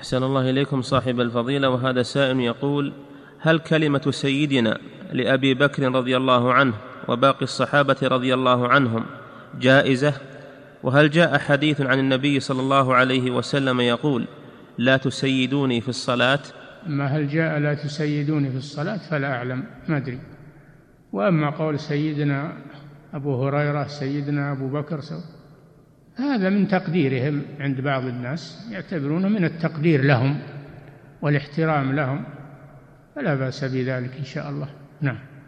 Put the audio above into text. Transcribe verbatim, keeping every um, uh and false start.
أحسن الله إليكم صاحب الفضيلة. وهذا سائل يقول: هل كلمة سيدنا لأبي بكر رضي الله عنه وباقي الصحابة رضي الله عنهم جائزة؟ وهل جاء حديث عن النبي صلى الله عليه وسلم يقول: لا تسيدوني في الصلاة؟ ما هل جاء لا تسيدوني في الصلاة فلا أعلم، ما أدري. وأما قول سيدنا أبو هريرة سيدنا أبو بكر سو هذا من تقديرهم عند بعض الناس، يعتبرونه من التقدير لهم والاحترام لهم، فلا بأس بذلك إن شاء الله. نعم.